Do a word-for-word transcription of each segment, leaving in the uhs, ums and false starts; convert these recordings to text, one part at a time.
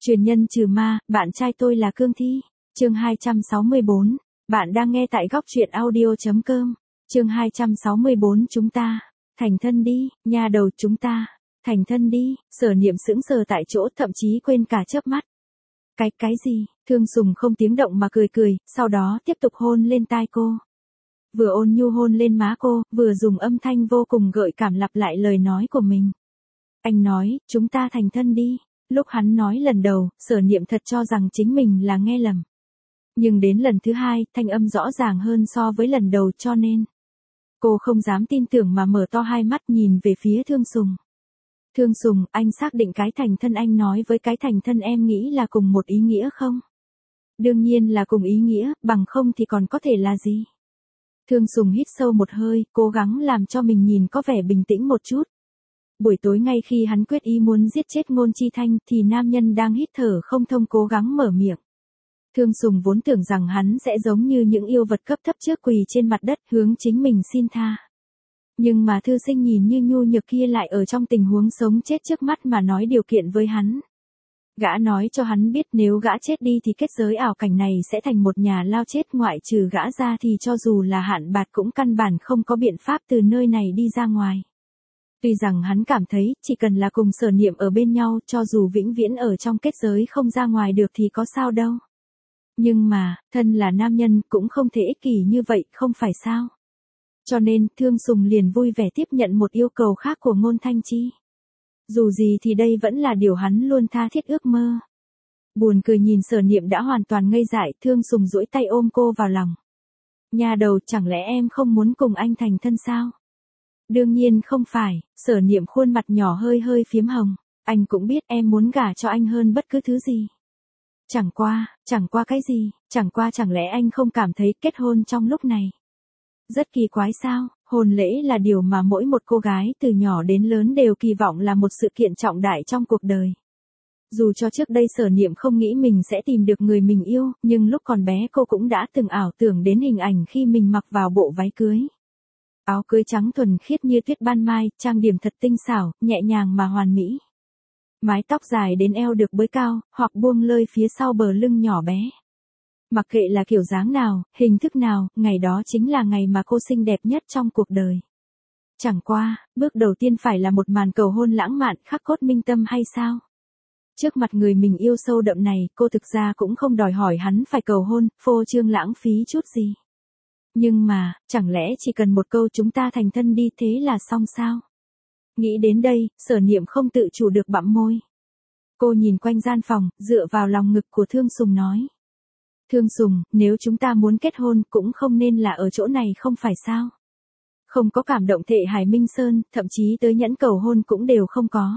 Truyền nhân trừ ma, bạn trai tôi là Cương Thi. Chương hai trăm sáu mươi bốn. Bạn đang nghe tại góc truyện audio chấm com. Chương hai trăm sáu mươi bốn chúng ta thành thân đi, nha đầu chúng ta thành thân đi. Sở Niệm sững sờ tại chỗ, thậm chí quên cả chớp mắt. Cái cái gì? Thương Sùng không tiếng động mà cười cười, sau đó tiếp tục hôn lên tai cô. Vừa ôn nhu hôn lên má cô, vừa dùng âm thanh vô cùng gợi cảm lặp lại lời nói của mình. Anh nói, chúng ta thành thân đi. Lúc hắn nói lần đầu, Sở Niệm thật cho rằng chính mình là nghe lầm. Nhưng đến lần thứ hai, thanh âm rõ ràng hơn so với lần đầu, cho nên cô không dám tin tưởng mà mở to hai mắt nhìn về phía Thương Sùng. Thương Sùng, anh xác định cái thành thân anh nói với cái thành thân em nghĩ là cùng một ý nghĩa không? Đương nhiên là cùng ý nghĩa, bằng không thì còn có thể là gì? Thương Sùng hít sâu một hơi, cố gắng làm cho mình nhìn có vẻ bình tĩnh một chút. Buổi tối ngay khi hắn quyết ý muốn giết chết Ngôn Chi Thanh thì nam nhân đang hít thở không thông cố gắng mở miệng. Thương Sùng vốn tưởng rằng hắn sẽ giống như những yêu vật cấp thấp trước quỳ trên mặt đất hướng chính mình xin tha. Nhưng mà thư sinh nhìn như nhu nhược kia lại ở trong tình huống sống chết trước mắt mà nói điều kiện với hắn. Gã nói cho hắn biết nếu gã chết đi thì kết giới ảo cảnh này sẽ thành một nhà lao chết, ngoại trừ gã ra thì cho dù là Hạn Bạt cũng căn bản không có biện pháp từ nơi này đi ra ngoài. Tuy rằng hắn cảm thấy chỉ cần là cùng Sở Niệm ở bên nhau, cho dù vĩnh viễn ở trong kết giới không ra ngoài được thì có sao đâu. Nhưng mà, thân là nam nhân cũng không thể ích kỷ như vậy, không phải sao? Cho nên, Thương Sùng liền vui vẻ tiếp nhận một yêu cầu khác của Ngôn Thanh Chi. Dù gì thì đây vẫn là điều hắn luôn tha thiết ước mơ. Buồn cười nhìn Sở Niệm đã hoàn toàn ngây dại, Thương Sùng duỗi tay ôm cô vào lòng. Nhà đầu, chẳng lẽ em không muốn cùng anh thành thân sao? Đương nhiên không phải. Sở Niệm khuôn mặt nhỏ hơi hơi phiếm hồng. Anh cũng biết em muốn gả cho anh hơn bất cứ thứ gì. Chẳng qua, chẳng qua cái gì, chẳng qua chẳng lẽ anh không cảm thấy kết hôn trong lúc này rất kỳ quái sao? Hôn lễ là điều mà mỗi một cô gái từ nhỏ đến lớn đều kỳ vọng là một sự kiện trọng đại trong cuộc đời. Dù cho trước đây Sở Niệm không nghĩ mình sẽ tìm được người mình yêu, nhưng lúc còn bé cô cũng đã từng ảo tưởng đến hình ảnh khi mình mặc vào bộ váy cưới. Áo cưới trắng thuần khiết như tuyết ban mai, trang điểm thật tinh xảo, nhẹ nhàng mà hoàn mỹ. Mái tóc dài đến eo được bới cao, hoặc buông lơi phía sau bờ lưng nhỏ bé. Mặc kệ là kiểu dáng nào, hình thức nào, ngày đó chính là ngày mà cô xinh đẹp nhất trong cuộc đời. Chẳng qua, bước đầu tiên phải là một màn cầu hôn lãng mạn khắc cốt minh tâm hay sao? Trước mặt người mình yêu sâu đậm này, cô thực ra cũng không đòi hỏi hắn phải cầu hôn, phô trương lãng phí chút gì. Nhưng mà, chẳng lẽ chỉ cần một câu chúng ta thành thân đi thế là xong sao? Nghĩ đến đây, Sở Niệm không tự chủ được bặm môi. Cô nhìn quanh gian phòng, dựa vào lòng ngực của Thương Sùng nói. Thương Sùng, nếu chúng ta muốn kết hôn cũng không nên là ở chỗ này không phải sao? Không có cảm động thệ Hải Minh Sơn, thậm chí tới nhẫn cầu hôn cũng đều không có.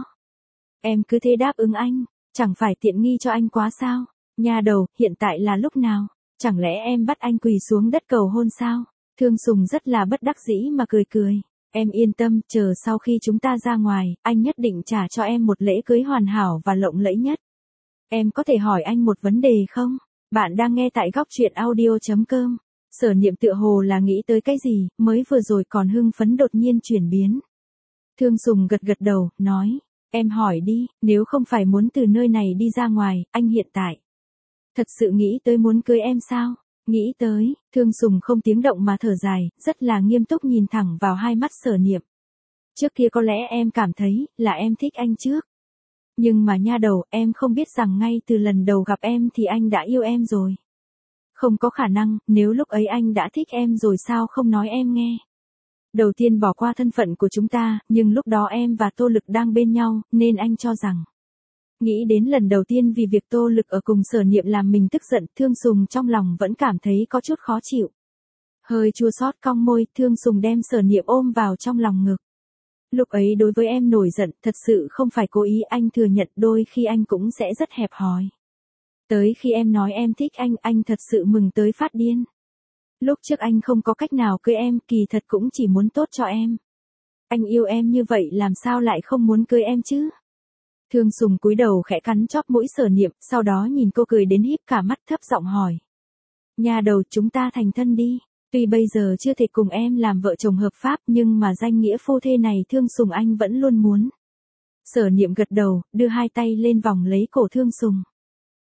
Em cứ thế đáp ứng anh, chẳng phải tiện nghi cho anh quá sao? Nhà đầu, hiện tại là lúc nào? Chẳng lẽ em bắt anh quỳ xuống đất cầu hôn sao? Thương Sùng rất là bất đắc dĩ mà cười cười. Em yên tâm, chờ sau khi chúng ta ra ngoài, anh nhất định trả cho em một lễ cưới hoàn hảo và lộng lẫy nhất. Em có thể hỏi anh một vấn đề không? Bạn đang nghe tại góc truyện audio chấm com. Sở Niệm tựa hồ là nghĩ tới cái gì, mới vừa rồi còn hưng phấn đột nhiên chuyển biến. Thương Sùng gật gật đầu, nói, em hỏi đi, nếu không phải muốn từ nơi này đi ra ngoài, anh hiện tại thật sự nghĩ tới muốn cưới em sao? Nghĩ tới, Thương Sùng không tiếng động mà thở dài, rất là nghiêm túc nhìn thẳng vào hai mắt Sở Niệm. Trước kia có lẽ em cảm thấy, là em thích anh trước. Nhưng mà nha đầu, em không biết rằng ngay từ lần đầu gặp em thì anh đã yêu em rồi. Không có khả năng, nếu lúc ấy anh đã thích em rồi sao không nói em nghe. Đầu tiên bỏ qua thân phận của chúng ta, nhưng lúc đó em và Tô Lực đang bên nhau, nên anh cho rằng. Nghĩ đến lần đầu tiên vì việc Tô Lực ở cùng Sở Niệm làm mình tức giận, Thương Sùng trong lòng vẫn cảm thấy có chút khó chịu. Hơi chua xót cong môi, Thương Sùng đem Sở Niệm ôm vào trong lòng ngực. Lúc ấy đối với em nổi giận, thật sự không phải cố ý, anh thừa nhận đôi khi anh cũng sẽ rất hẹp hòi. Tới khi em nói em thích anh, anh thật sự mừng tới phát điên. Lúc trước anh không có cách nào cưới em, kỳ thật cũng chỉ muốn tốt cho em. Anh yêu em như vậy làm sao lại không muốn cưới em chứ? Thương Sùng cúi đầu khẽ cắn chóp mũi Sở Niệm, sau đó nhìn cô cười đến híp cả mắt, thấp giọng hỏi. Nhà đầu, chúng ta thành thân đi. Tuy bây giờ chưa thể cùng em làm vợ chồng hợp pháp, nhưng mà danh nghĩa phu thê này Thương Sùng anh vẫn luôn muốn. Sở Niệm gật đầu, đưa hai tay lên vòng lấy cổ Thương Sùng.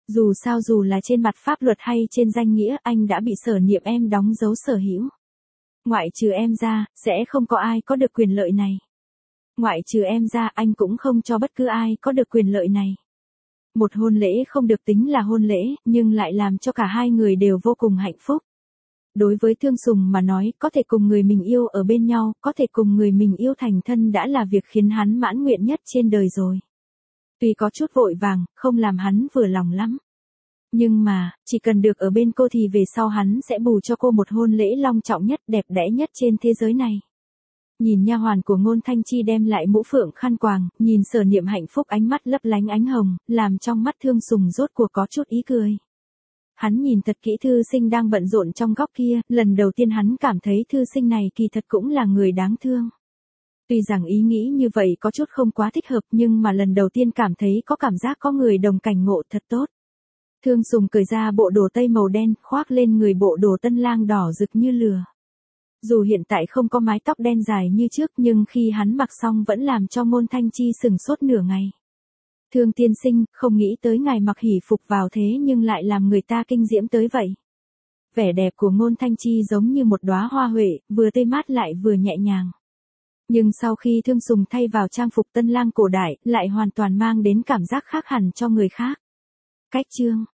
Dù sao dù là trên mặt pháp luật hay trên danh nghĩa anh đã bị Sở Niệm em đóng dấu sở hữu. Ngoại trừ em ra, sẽ không có ai có được quyền lợi này. Ngoại trừ em ra anh cũng không cho bất cứ ai có được quyền lợi này. Một hôn lễ không được tính là hôn lễ, nhưng lại làm cho cả hai người đều vô cùng hạnh phúc. Đối với Thương Sùng mà nói, có thể cùng người mình yêu ở bên nhau, có thể cùng người mình yêu thành thân đã là việc khiến hắn mãn nguyện nhất trên đời rồi. Tuy có chút vội vàng, không làm hắn vừa lòng lắm. Nhưng mà, chỉ cần được ở bên cô thì về sau hắn sẽ bù cho cô một hôn lễ long trọng nhất, đẹp đẽ nhất trên thế giới này. Nhìn nha hoàn của Ngôn Thanh Chi đem lại mũ phượng khăn quàng, nhìn Sở Niệm hạnh phúc ánh mắt lấp lánh ánh hồng, làm trong mắt Thương Sùng rốt cuộc có chút ý cười. Hắn nhìn thật kỹ thư sinh đang bận rộn trong góc kia, lần đầu tiên hắn cảm thấy thư sinh này kỳ thật cũng là người đáng thương. Tuy rằng ý nghĩ như vậy có chút không quá thích hợp nhưng mà lần đầu tiên cảm thấy có cảm giác có người đồng cảnh ngộ thật tốt. Thương Sùng cởi ra bộ đồ tây màu đen, khoác lên người bộ đồ tân lang đỏ rực như lửa. Dù hiện tại không có mái tóc đen dài như trước nhưng khi hắn mặc xong vẫn làm cho Ngôn Thanh Chi sừng sốt nửa ngày. Thương tiên sinh, không nghĩ tới ngài mặc hỷ phục vào thế nhưng lại làm người ta kinh diễm tới vậy. Vẻ đẹp của Ngôn Thanh Chi giống như một đóa hoa huệ, vừa tươi mát lại vừa nhẹ nhàng. Nhưng sau khi Thương Sùng thay vào trang phục tân lang cổ đại, lại hoàn toàn mang đến cảm giác khác hẳn cho người khác. Cách chương